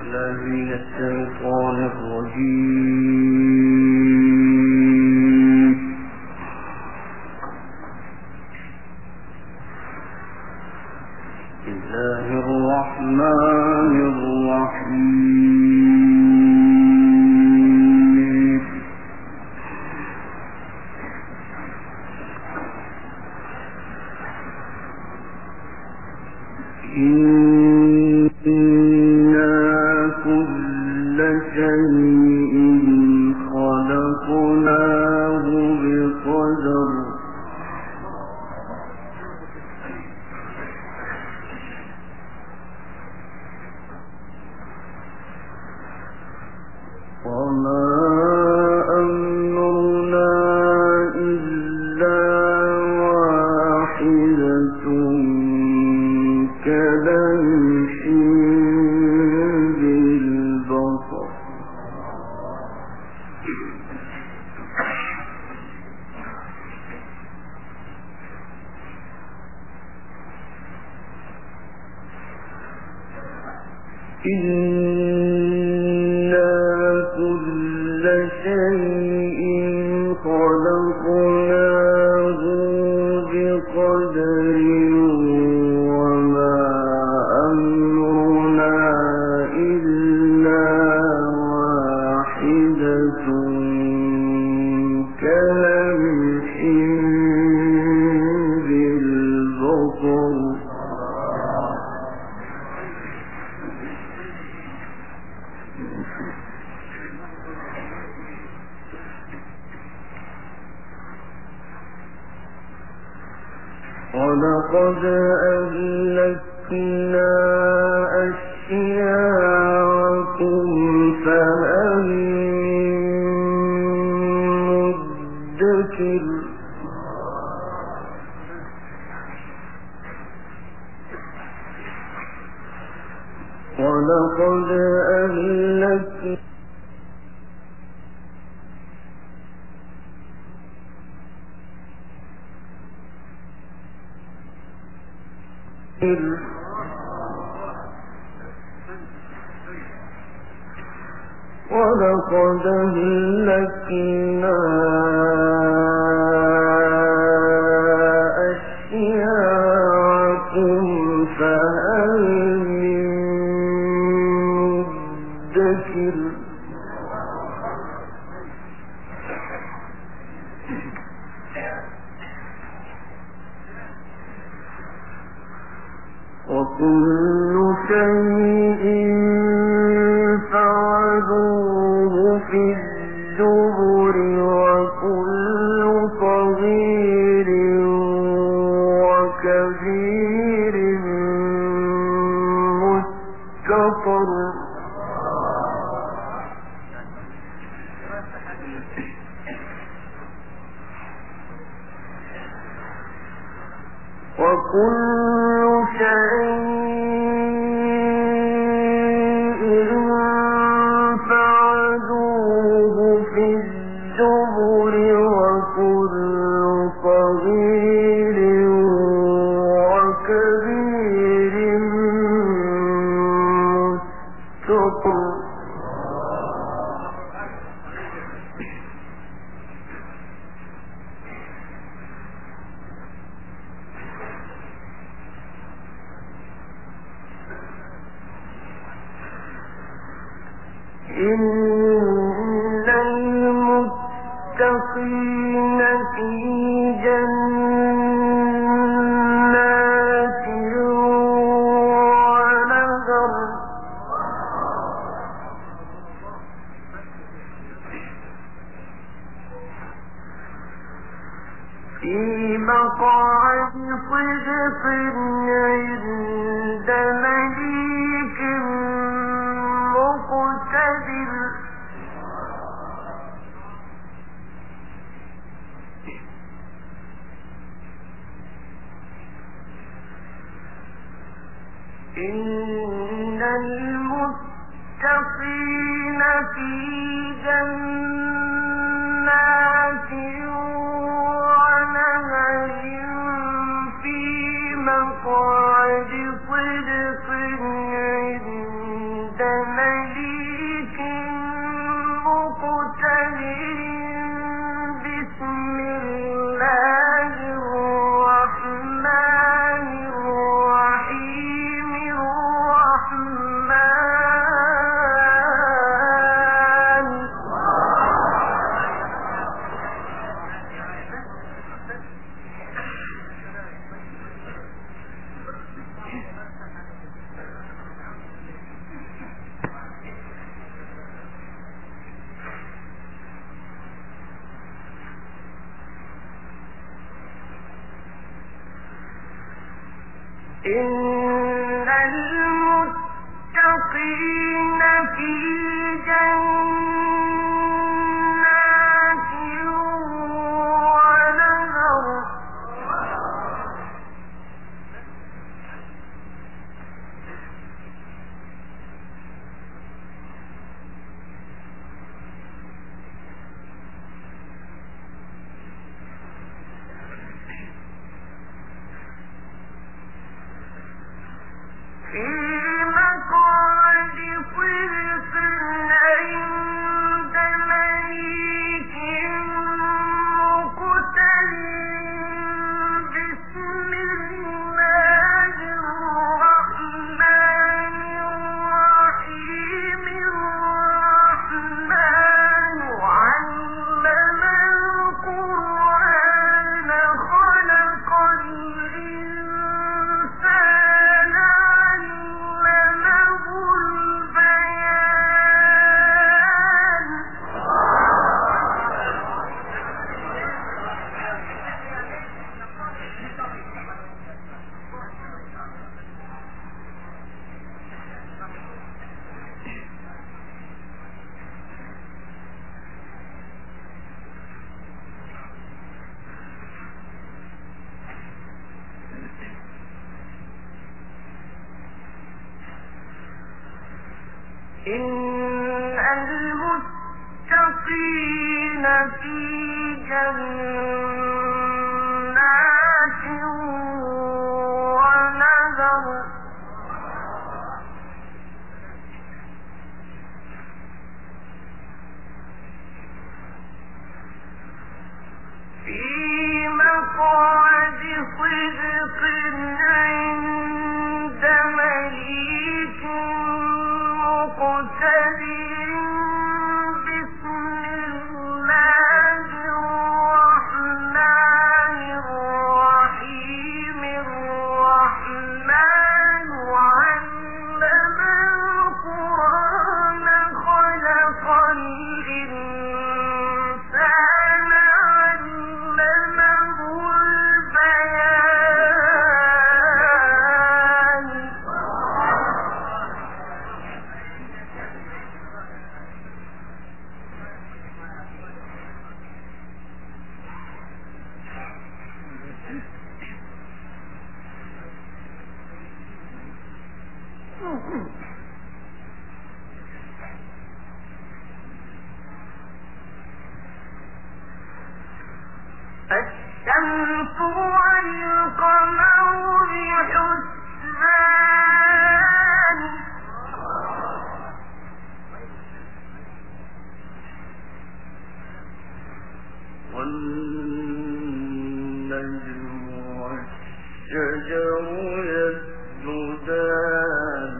من الشيطان الرجيم. بسم الله الرحمن الرحيم. إنا كل شيء خلقناه بقدر. وما أمرنا إلا واحدة كلمح بالبصر. إنا كل شيء خلقناه بقدر. وما أمرنا إلا واحدة كلمح بالبصر. ولقد أهلكنا أشياعكم فهل من مدكر. ولقد أهلكنا ولقد أهلكنا أشياعكم فهل من مدكر. وكل شيء فعلوه في الزبر. وكل صغير وكبير مستطر. وكل شيء فعلوه في الزبر. وكل صغير وكبير مستطر. إن المتقين في جنات ونهر. في مقعد صدق عند مليك مقتدر. إن المتقين في جنات ونهر في مقعد صدق عند مليك إن المتقين في جنات ونهر في مقعد صدق عند مليك مقتدر بسم الله الرحمن الرحيم الرحمن علم القرآن خلق الإنسان علمه البيان إن المتقين في جنات ونهر في مقعد صدق عند مليك مقتدر بسم الله الرحمن الرحيم الرحمن علم القرآن خلق الإنسان علمه البيان الشمس والقمر بحسبان والنجم والشجر يسجدان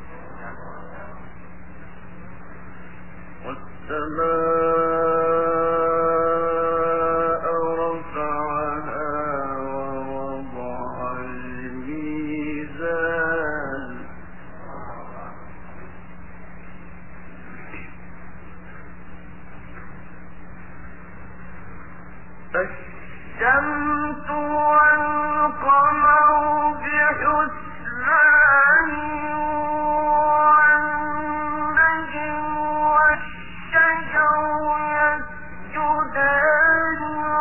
والسماء رفعها ووضع الميزان الشمس والقمر بحسبان والنجم والشجر يسجدان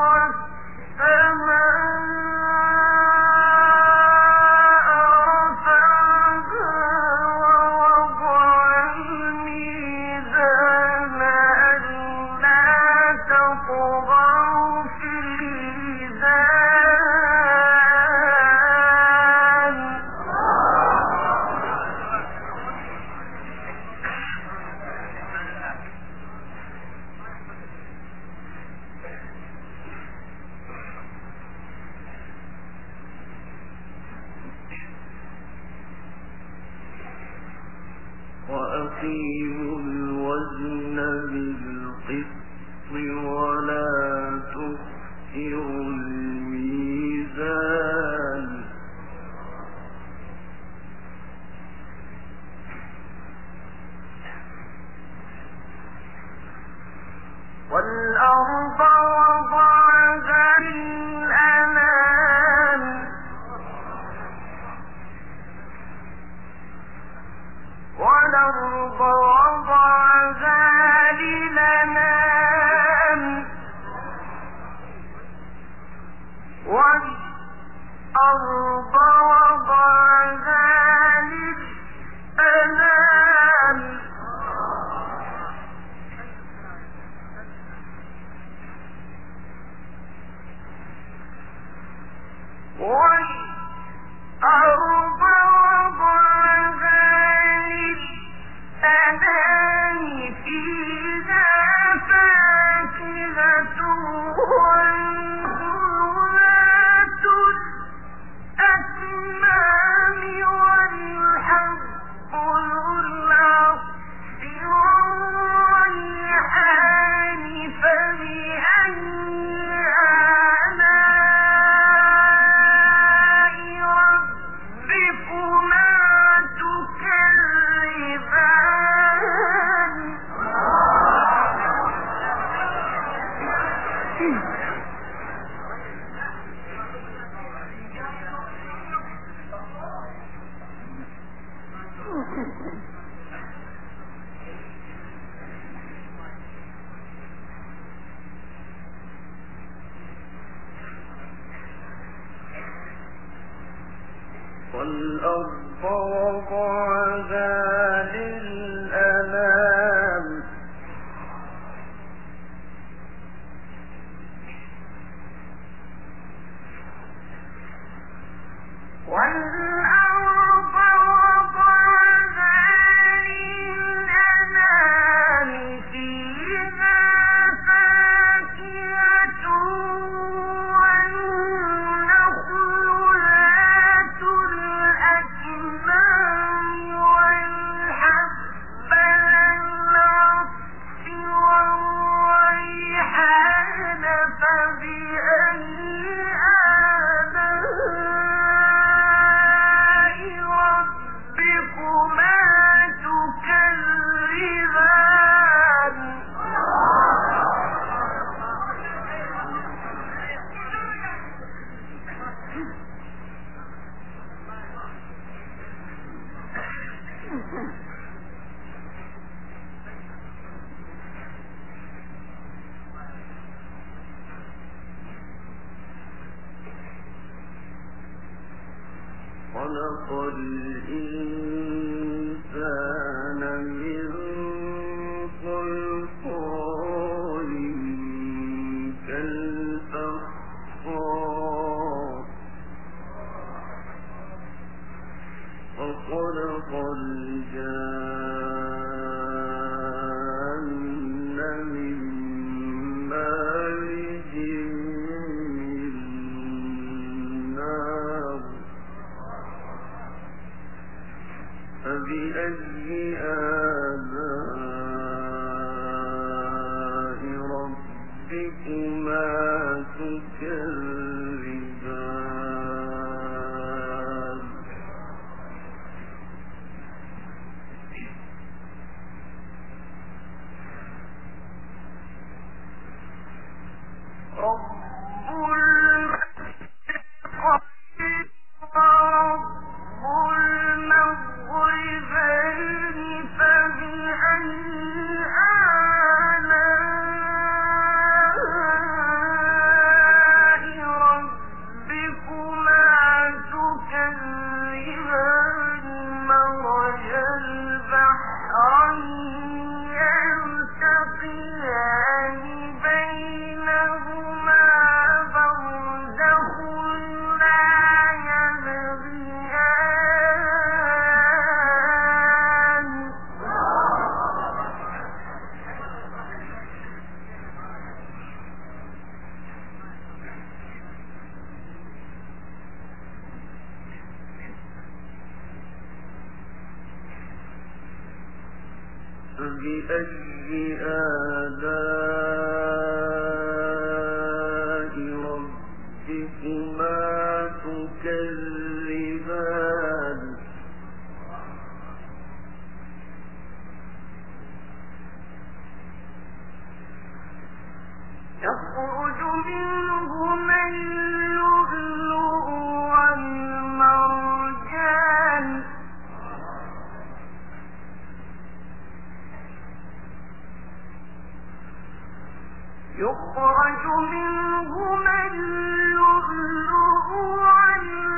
والسماء رفعها ووضع الميزان ألا تطغوا في الميزان وأقيموا الوزن بالقسط ولا تخسروا الميزان والأرض وضعها للأنام والأرض وضعها للأنام خلق الإنسان من صلصال كالفخار وخلق الجان من مارج من نار فبأي آلاء ربكما تكذبان فبأي آلاء ربكما تكذبان يخرج منهما اللؤلؤ والمرجان يخرج منهما اللؤلؤ والمرجان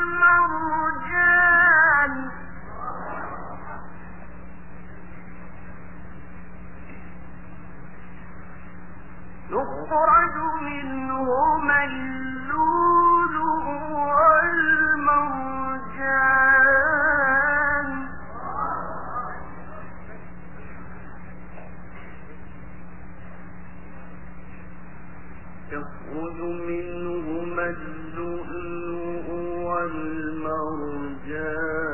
والمرجان